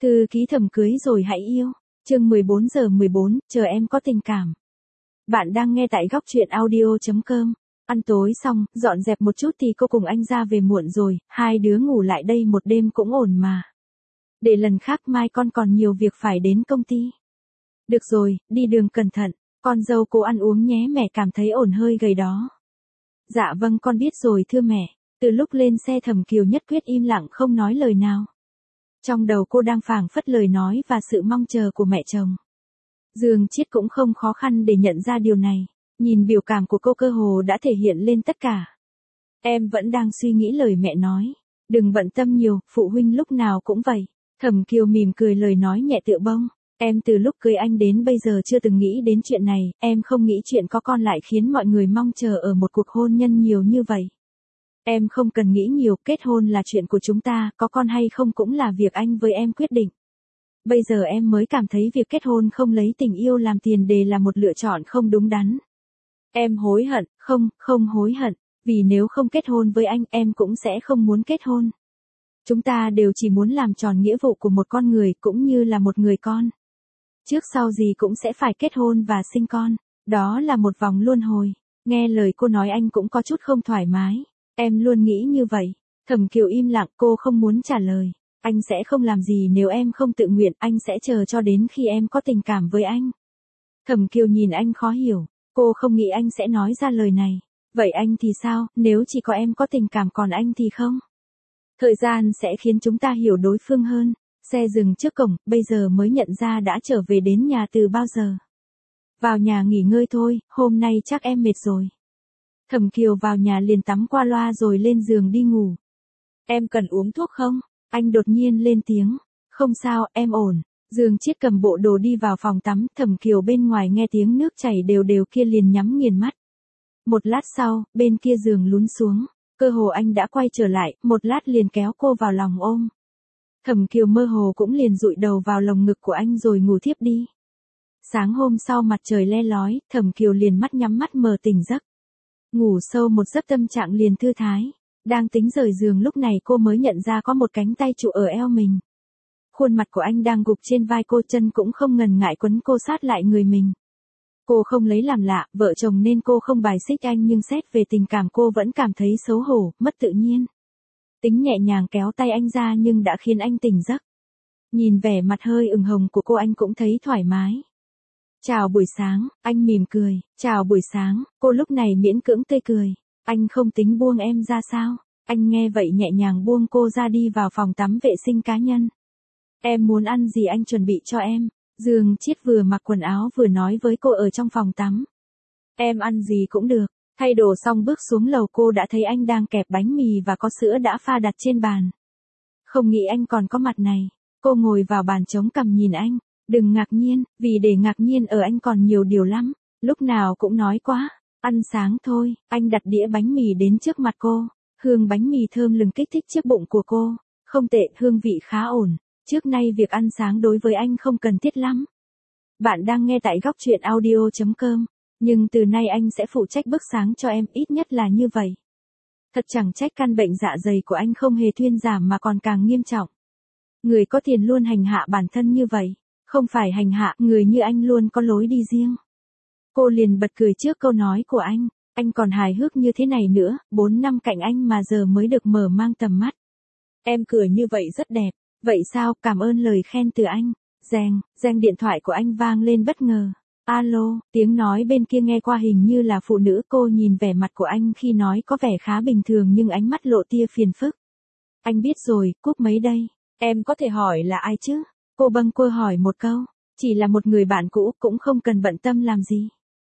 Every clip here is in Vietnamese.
Thư ký Thầm cưới rồi hãy yêu. Chương 14:14, chờ em có tình cảm. Bạn đang nghe tại góc truyện audio.com. Ăn tối xong, dọn dẹp một chút thì cô cùng anh ra về muộn rồi, hai đứa ngủ lại đây một đêm cũng ổn mà. Để lần khác mai con còn nhiều việc phải đến công ty. Được rồi, đi đường cẩn thận, con dâu cô ăn uống nhé, mẹ cảm thấy ổn hơi gầy đó. Dạ vâng con biết rồi thưa mẹ. Từ lúc lên xe Thẩm Kiều nhất quyết im lặng không nói lời nào. Trong đầu cô đang phảng phất lời nói và sự mong chờ của mẹ chồng. Dương Chiết cũng không khó khăn để nhận ra điều này, nhìn biểu cảm của cô cơ hồ đã thể hiện lên tất cả. Em vẫn đang suy nghĩ lời mẹ nói, đừng bận tâm nhiều, phụ huynh lúc nào cũng vậy. Thẩm Kiều mỉm cười lời nói nhẹ tựa bông, em từ lúc cưới anh đến bây giờ chưa từng nghĩ đến chuyện này, em không nghĩ chuyện có con lại khiến mọi người mong chờ ở một cuộc hôn nhân nhiều như vậy. Em không cần nghĩ nhiều, kết hôn là chuyện của chúng ta, có con hay không cũng là việc anh với em quyết định. Bây giờ em mới cảm thấy việc kết hôn không lấy tình yêu làm tiền đề là một lựa chọn không đúng đắn. Em hối hận, không hối hận, vì nếu không kết hôn với anh em cũng sẽ không muốn kết hôn. Chúng ta đều chỉ muốn làm tròn nghĩa vụ của một con người cũng như là một người con. Trước sau gì cũng sẽ phải kết hôn và sinh con, đó là một vòng luân hồi. Nghe lời cô nói anh cũng có chút không thoải mái. Em luôn nghĩ như vậy. Thẩm Kiều im lặng, cô không muốn trả lời. Anh sẽ không làm gì nếu em không tự nguyện, anh sẽ chờ cho đến khi em có tình cảm với anh. Thẩm Kiều nhìn anh khó hiểu, cô không nghĩ anh sẽ nói ra lời này. Vậy anh thì sao, nếu chỉ có em có tình cảm còn anh thì không? Thời gian sẽ khiến chúng ta hiểu đối phương hơn. Xe dừng trước cổng, bây giờ mới nhận ra đã trở về đến nhà từ bao giờ. Vào nhà nghỉ ngơi thôi, hôm nay chắc em mệt rồi. Thẩm Kiều vào nhà liền tắm qua loa rồi lên giường đi ngủ. Em cần uống thuốc không? Anh đột nhiên lên tiếng. Không sao, em ổn. Dương Chiết cầm bộ đồ đi vào phòng tắm, Thẩm Kiều bên ngoài nghe tiếng nước chảy đều đều kia liền nhắm nghiền mắt. Một lát sau, bên kia giường lún xuống, cơ hồ anh đã quay trở lại, một lát liền kéo cô vào lòng ôm. Thẩm Kiều mơ hồ cũng liền dụi đầu vào lồng ngực của anh rồi ngủ thiếp đi. Sáng hôm sau mặt trời le lói, Thẩm Kiều liền mắt nhắm mắt mở tỉnh giấc. Ngủ sâu một giấc tâm trạng liền thư thái. Đang tính rời giường lúc này cô mới nhận ra có một cánh tay trụ ở eo mình. Khuôn mặt của anh đang gục trên vai cô, chân cũng không ngần ngại quấn cô sát lại người mình. Cô không lấy làm lạ, vợ chồng nên cô không bài xích anh, nhưng xét về tình cảm cô vẫn cảm thấy xấu hổ, mất tự nhiên. Tính nhẹ nhàng kéo tay anh ra nhưng đã khiến anh tỉnh giấc. Nhìn vẻ mặt hơi ửng hồng của cô anh cũng thấy thoải mái. Chào buổi sáng, anh mỉm cười. Chào buổi sáng, cô lúc này miễn cưỡng tươi cười. Anh không tính buông em ra sao? Anh nghe vậy nhẹ nhàng buông cô ra đi vào phòng tắm vệ sinh cá nhân. Em muốn ăn gì anh chuẩn bị cho em. Dương Chiết vừa mặc quần áo vừa nói với cô ở trong phòng tắm. Em ăn gì cũng được. Thay đồ xong bước xuống lầu cô đã thấy anh đang kẹp bánh mì và có sữa đã pha đặt trên bàn. Không nghĩ anh còn có mặt này. Cô ngồi vào bàn chống cằm nhìn anh. Đừng ngạc nhiên, vì để ngạc nhiên ở anh còn nhiều điều lắm. Lúc nào cũng nói quá. Ăn sáng thôi, anh đặt đĩa bánh mì đến trước mặt cô. Hương bánh mì thơm lừng kích thích chiếc bụng của cô. Không tệ, hương vị khá ổn. Trước nay việc ăn sáng đối với anh không cần thiết lắm. Bạn đang nghe tại góc truyện audio.com. Nhưng từ nay anh sẽ phụ trách bữa sáng cho em, ít nhất là như vậy. Thật chẳng trách căn bệnh dạ dày của anh không hề thuyên giảm mà còn càng nghiêm trọng. Người có tiền luôn hành hạ bản thân như vậy. Không phải hành hạ, người như anh luôn có lối đi riêng. Cô liền bật cười trước câu nói của anh còn hài hước như thế này nữa, 4 năm cạnh anh mà giờ mới được mở mang tầm mắt. Em cười như vậy rất đẹp, vậy sao, cảm ơn lời khen từ anh. Reng điện thoại của anh vang lên bất ngờ. Alo, tiếng nói bên kia nghe qua hình như là phụ nữ, cô nhìn vẻ mặt của anh khi nói có vẻ khá bình thường nhưng ánh mắt lộ tia phiền phức. Anh biết rồi, cúp mấy đây, em có thể hỏi là ai chứ? Cô bâng quơ hỏi một câu, chỉ là một người bạn cũ cũng không cần bận tâm làm gì.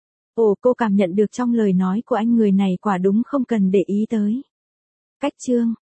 Ồ, cô cảm nhận được trong lời nói của anh người này quả đúng không cần để ý tới. Cách chương